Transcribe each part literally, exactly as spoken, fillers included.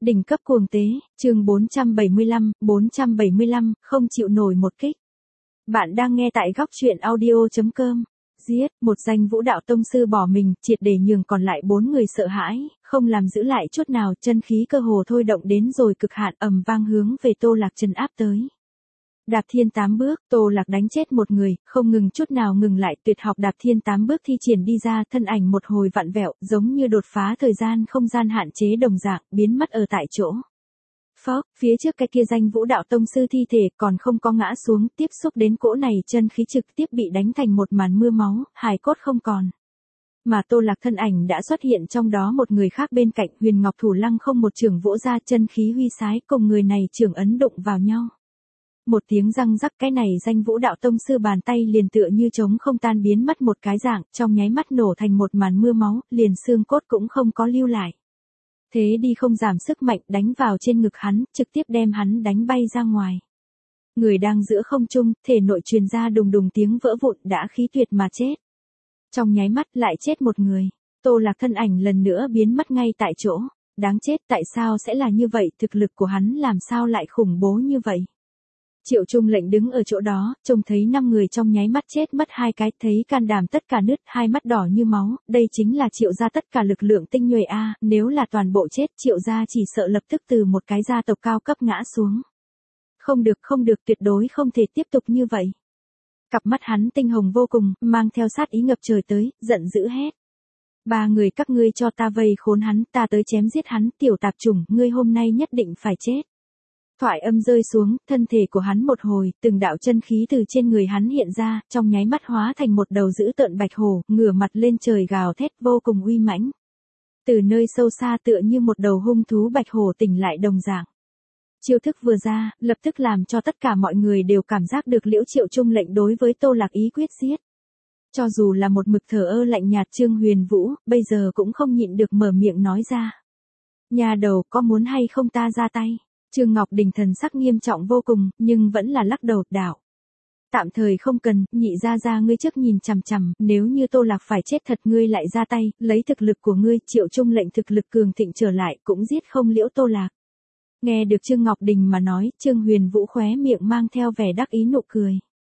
Đỉnh cấp cuồng tế, chương bốn trăm bảy mươi lăm, bốn trăm bảy mươi lăm, không chịu nổi một kích. Bạn đang nghe tại góc truyện audio chấm com. Giết, một danh vũ đạo tông sư bỏ mình, triệt để nhường còn lại bốn người sợ hãi, không làm giữ lại chút nào, chân khí cơ hồ thôi động đến rồi cực hạn, ầm vang hướng về Tô Lạc trấn áp tới. Đạp thiên tám bước, Tô Lạc đánh chết một người, không ngừng chút nào ngừng lại, tuyệt học đạp thiên tám bước thi triển đi ra, thân ảnh một hồi vặn vẹo, giống như đột phá thời gian không gian hạn chế đồng dạng, biến mất ở tại chỗ. Phốc, phía trước cái kia danh vũ đạo tông sư thi thể còn không có ngã xuống, tiếp xúc đến cỗ này chân khí trực tiếp bị đánh thành một màn mưa máu, hài cốt không còn. Mà Tô Lạc thân ảnh đã xuất hiện trong đó một người khác bên cạnh, Huyền Ngọc Thủ Lăng không một trường vỗ ra, chân khí huy sái, cùng người này trường ấn đụng vào nhau. Một tiếng răng rắc, cái này danh vũ đạo tông sư bàn tay liền tựa như trống không tan biến mất một cái dạng, trong nháy mắt nổ thành một màn mưa máu, liền xương cốt cũng không có lưu lại. Thế đi không giảm sức mạnh đánh vào trên ngực hắn, trực tiếp đem hắn đánh bay ra ngoài. Người đang giữa không trung, thể nội truyền ra đùng đùng tiếng vỡ vụn, đã khí tuyệt mà chết. Trong nháy mắt lại chết một người, Tô Lạc thân ảnh lần nữa biến mất ngay tại chỗ. Đáng chết, tại sao sẽ là như vậy, thực lực của hắn làm sao lại khủng bố như vậy? Triệu Trung Lệnh đứng ở chỗ đó, trông thấy năm người trong nháy mắt chết mất hai cái, thấy can đảm tất cả nứt, hai mắt đỏ như máu, đây chính là Triệu gia tất cả lực lượng tinh nhuệ a, nếu là toàn bộ chết, Triệu gia chỉ sợ lập tức từ một cái gia tộc cao cấp ngã xuống. Không được, không được, tuyệt đối không thể tiếp tục như vậy. Cặp mắt hắn tinh hồng vô cùng, mang theo sát ý ngập trời tới, giận dữ hét. Ba người các ngươi cho ta vây khốn hắn, ta tới chém giết hắn, tiểu tạp chủng, ngươi hôm nay nhất định phải chết. Thoại âm rơi xuống, thân thể của hắn một hồi, từng đạo chân khí từ trên người hắn hiện ra, trong nháy mắt hóa thành một đầu dữ tợn bạch hổ, ngửa mặt lên trời gào thét vô cùng uy mãnh. Từ nơi sâu xa tựa như một đầu hung thú bạch hổ tỉnh lại đồng dạng. Chiêu thức vừa ra, lập tức làm cho tất cả mọi người đều cảm giác được Liễu Triệu Trung Lệnh đối với Tô Lạc ý quyết giết. Cho dù là một mực thờ ơ lạnh nhạt Trương Huyền Vũ, bây giờ cũng không nhịn được mở miệng nói ra. Nhà đầu, có muốn hay không ta ra tay? Trương Ngọc Đình thần sắc nghiêm trọng vô cùng, nhưng vẫn là lắc đầu, đạo. Tạm thời không cần, nhị ra ra ngươi trước nhìn chằm chằm, nếu như Tô Lạc phải chết thật ngươi lại ra tay, lấy thực lực của ngươi, Triệu Trung Lệnh thực lực cường thịnh trở lại, cũng giết không Liễu Tô Lạc. Nghe được Trương Ngọc Đình mà nói, Trương Huyền Vũ khóe miệng mang theo vẻ đắc ý nụ cười.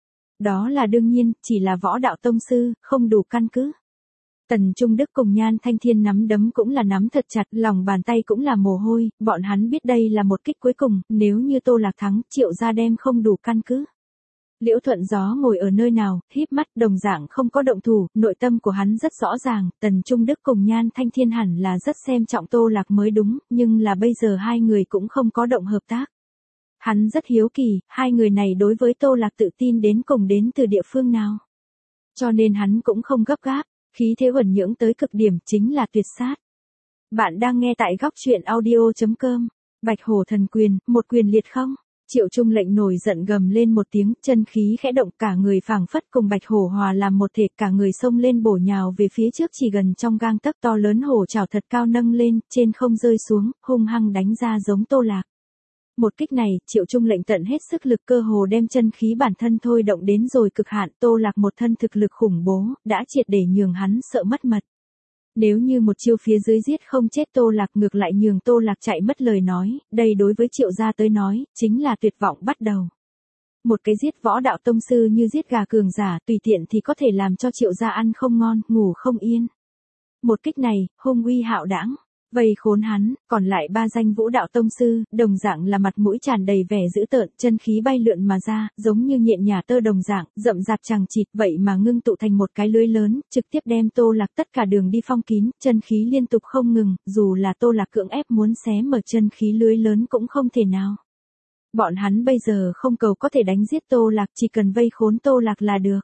Đó là đương nhiên, chỉ là võ đạo tông sư, không đủ căn cứ. Tần Trung Đức cùng Nhan Thanh Thiên nắm đấm cũng là nắm thật chặt, lòng bàn tay cũng là mồ hôi, bọn hắn biết đây là một kích cuối cùng, nếu như Tô Lạc thắng, Triệu gia đem không đủ căn cứ. Liễu Thuận Gió ngồi ở nơi nào, híp mắt, đồng dạng không có động thủ, nội tâm của hắn rất rõ ràng, Tần Trung Đức cùng Nhan Thanh Thiên hẳn là rất xem trọng Tô Lạc mới đúng, nhưng là bây giờ hai người cũng không có động hợp tác. Hắn rất hiếu kỳ, hai người này đối với Tô Lạc tự tin đến cùng đến từ địa phương nào. Cho nên hắn cũng không gấp gáp. Khí thế uẩn nhưỡng tới cực điểm chính là tuyệt sát. Bạn đang nghe tại góc truyện audio chấm com. Bạch hổ thần quyền, một quyền liệt không? Triệu Trung Lệnh nổi giận gầm lên một tiếng, chân khí khẽ động, cả người phảng phất cùng bạch hổ hòa làm một thể, cả người xông lên bổ nhào về phía trước, chỉ gần trong gang tấc, to lớn hổ trảo thật cao nâng lên, trên không rơi xuống, hung hăng đánh ra giống Tô Lạc. Một kích này, Triệu Trung Lệnh tận hết sức lực, cơ hồ đem chân khí bản thân thôi động đến rồi cực hạn, Tô Lạc một thân thực lực khủng bố, đã triệt để nhường hắn sợ mất mật. Nếu như một chiêu phía dưới giết không chết Tô Lạc, ngược lại nhường Tô Lạc chạy mất lời nói, đây đối với Triệu gia tới nói, chính là tuyệt vọng bắt đầu. Một cái giết võ đạo tông sư như giết gà cường giả, tùy tiện thì có thể làm cho Triệu gia ăn không ngon, ngủ không yên. Một kích này, hung uy hạo đãng. Vây khốn hắn, còn lại ba danh vũ đạo tông sư, đồng dạng là mặt mũi tràn đầy vẻ dữ tợn, chân khí bay lượn mà ra, giống như nhện nhả tơ đồng dạng, rậm rạp chằng chịt, vậy mà ngưng tụ thành một cái lưới lớn, trực tiếp đem Tô Lạc tất cả đường đi phong kín, chân khí liên tục không ngừng, dù là Tô Lạc cưỡng ép muốn xé mở chân khí lưới lớn cũng không thể nào. Bọn hắn bây giờ không cầu có thể đánh giết Tô Lạc, chỉ cần vây khốn Tô Lạc là được.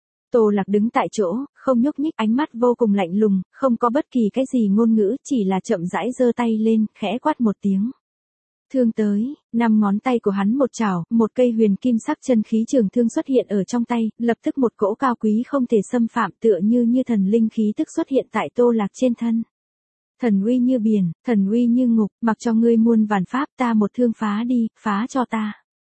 Tô Lạc đứng tại chỗ, không nhúc nhích, ánh mắt vô cùng lạnh lùng, không có bất kỳ cái gì ngôn ngữ, chỉ là chậm rãi giơ tay lên, khẽ quát một tiếng. Thương tới, năm ngón tay của hắn một chảo, một cây huyền kim sắc chân khí trường thương xuất hiện ở trong tay, lập tức một cỗ cao quý không thể xâm phạm, tựa như như thần linh khí tức xuất hiện tại Tô Lạc trên thân. Thần uy như biển, thần uy như ngục, mặc cho ngươi muôn vàn pháp, ta một thương phá đi, phá cho ta.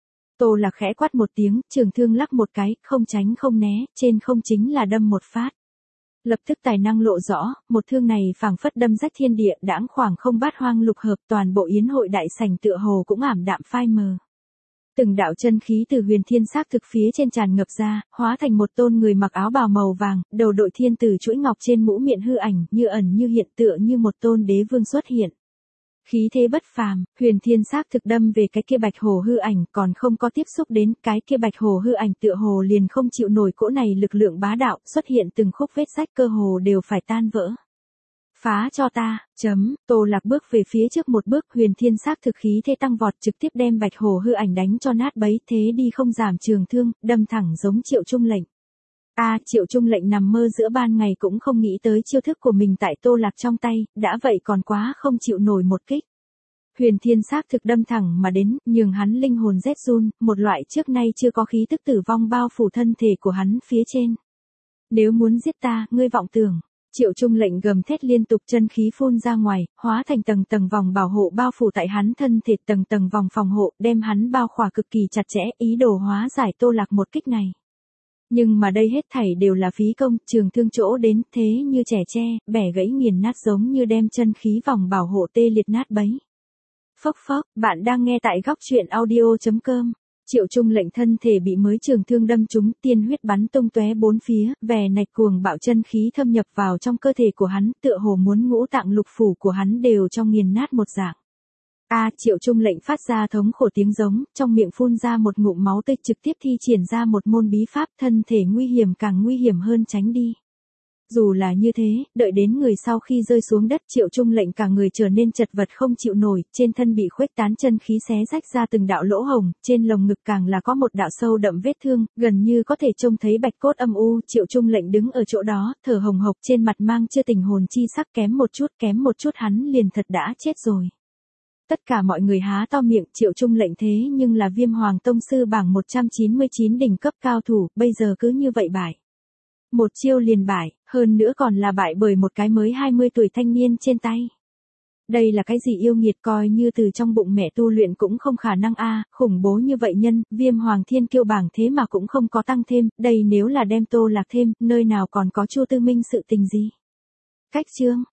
Tô Lạc khẽ quát một tiếng, trường thương lắc một cái, không tránh không né, trên không chính là đâm một phát. Lập tức tài năng lộ rõ, một thương này phảng phất đâm rách thiên địa, đãng khoảng không bát hoang lục hợp, toàn bộ yến hội đại sảnh tựa hồ cũng ảm đạm phai mờ. Từng đạo chân khí từ huyền thiên xác thực phía trên tràn ngập ra, hóa thành một tôn người mặc áo bào màu vàng, đầu đội thiên tử chuỗi ngọc trên mũ miệng hư ảnh, như ẩn như hiện tựa như một tôn đế vương xuất hiện. Khí thế bất phàm, huyền thiên xác thực đâm về cái kia bạch hồ hư ảnh, còn không có tiếp xúc đến cái kia bạch hồ hư ảnh tựa hồ liền không chịu nổi cỗ này lực lượng bá đạo, xuất hiện từng khúc vết rách cơ hồ đều phải tan vỡ. Phá cho ta, chấm, Tô Lạc bước về phía trước một bước, huyền thiên xác thực khí thế tăng vọt trực tiếp đem bạch hồ hư ảnh đánh cho nát bấy, thế đi không giảm trường thương, đâm thẳng giống Triệu Trung lệnh. A à, Triệu Trung lệnh nằm mơ giữa ban ngày cũng không nghĩ tới chiêu thức của mình tại Tô Lạc trong tay, đã vậy còn quá không chịu nổi một kích. Huyền thiên xác thực đâm thẳng mà đến, nhường hắn linh hồn rét run, một loại trước nay chưa có khí tức tử vong bao phủ thân thể của hắn phía trên. Nếu muốn giết ta, ngươi vọng tưởng. Triệu Trung lệnh gầm thét liên tục, chân khí phun ra ngoài, hóa thành tầng tầng vòng bảo hộ bao phủ tại hắn thân thể, tầng tầng vòng phòng hộ, đem hắn bao khỏa cực kỳ chặt chẽ, ý đồ hóa giải Tô Lạc một kích này. Nhưng mà đây hết thảy đều là phí công, trường thương chỗ đến, thế như trẻ tre, bẻ gãy nghiền nát giống như đem chân khí vòng bảo hộ tê liệt nát bấy. Phốc phốc, bạn đang nghe tại góc truyện audio chấm com. Triệu Trung lệnh thân thể bị mới trường thương đâm trúng, tiên huyết bắn tung tóe bốn phía, vè nạch cuồng bạo chân khí thâm nhập vào trong cơ thể của hắn, tựa hồ muốn ngũ tạng lục phủ của hắn đều trong nghiền nát một dạng. A à, Triệu Trung lệnh phát ra thống khổ tiếng giống, trong miệng phun ra một ngụm máu tươi, trực tiếp thi triển ra một môn bí pháp, thân thể nguy hiểm càng nguy hiểm hơn tránh đi. Dù là như thế, đợi đến người sau khi rơi xuống đất, Triệu Trung lệnh cả người trở nên chật vật không chịu nổi, trên thân bị khuếch tán chân khí xé rách ra từng đạo lỗ hồng, trên lồng ngực càng là có một đạo sâu đậm vết thương, gần như có thể trông thấy bạch cốt âm u. Triệu Trung lệnh đứng ở chỗ đó, thở hồng hộc, trên mặt mang chưa tình hồn chi sắc, kém một chút, kém một chút hắn liền thật đã chết rồi. Tất cả mọi người há to miệng, Triệu Trung lệnh thế nhưng là Viêm Hoàng Tông sư bảng một trăm chín mươi chín đỉnh cấp cao thủ, bây giờ cứ như vậy bại. Một chiêu liền bại, hơn nữa còn là bại bởi một cái mới hai mươi tuổi thanh niên trên tay. Đây là cái gì yêu nghiệt, coi như từ trong bụng mẹ tu luyện cũng không khả năng a, khủng bố như vậy nhân, Viêm Hoàng Thiên Kiêu bảng thế mà cũng không có tăng thêm, đây nếu là đem Tô Lạc thêm, nơi nào còn có Chu Tư Minh sự tình gì. Cách chương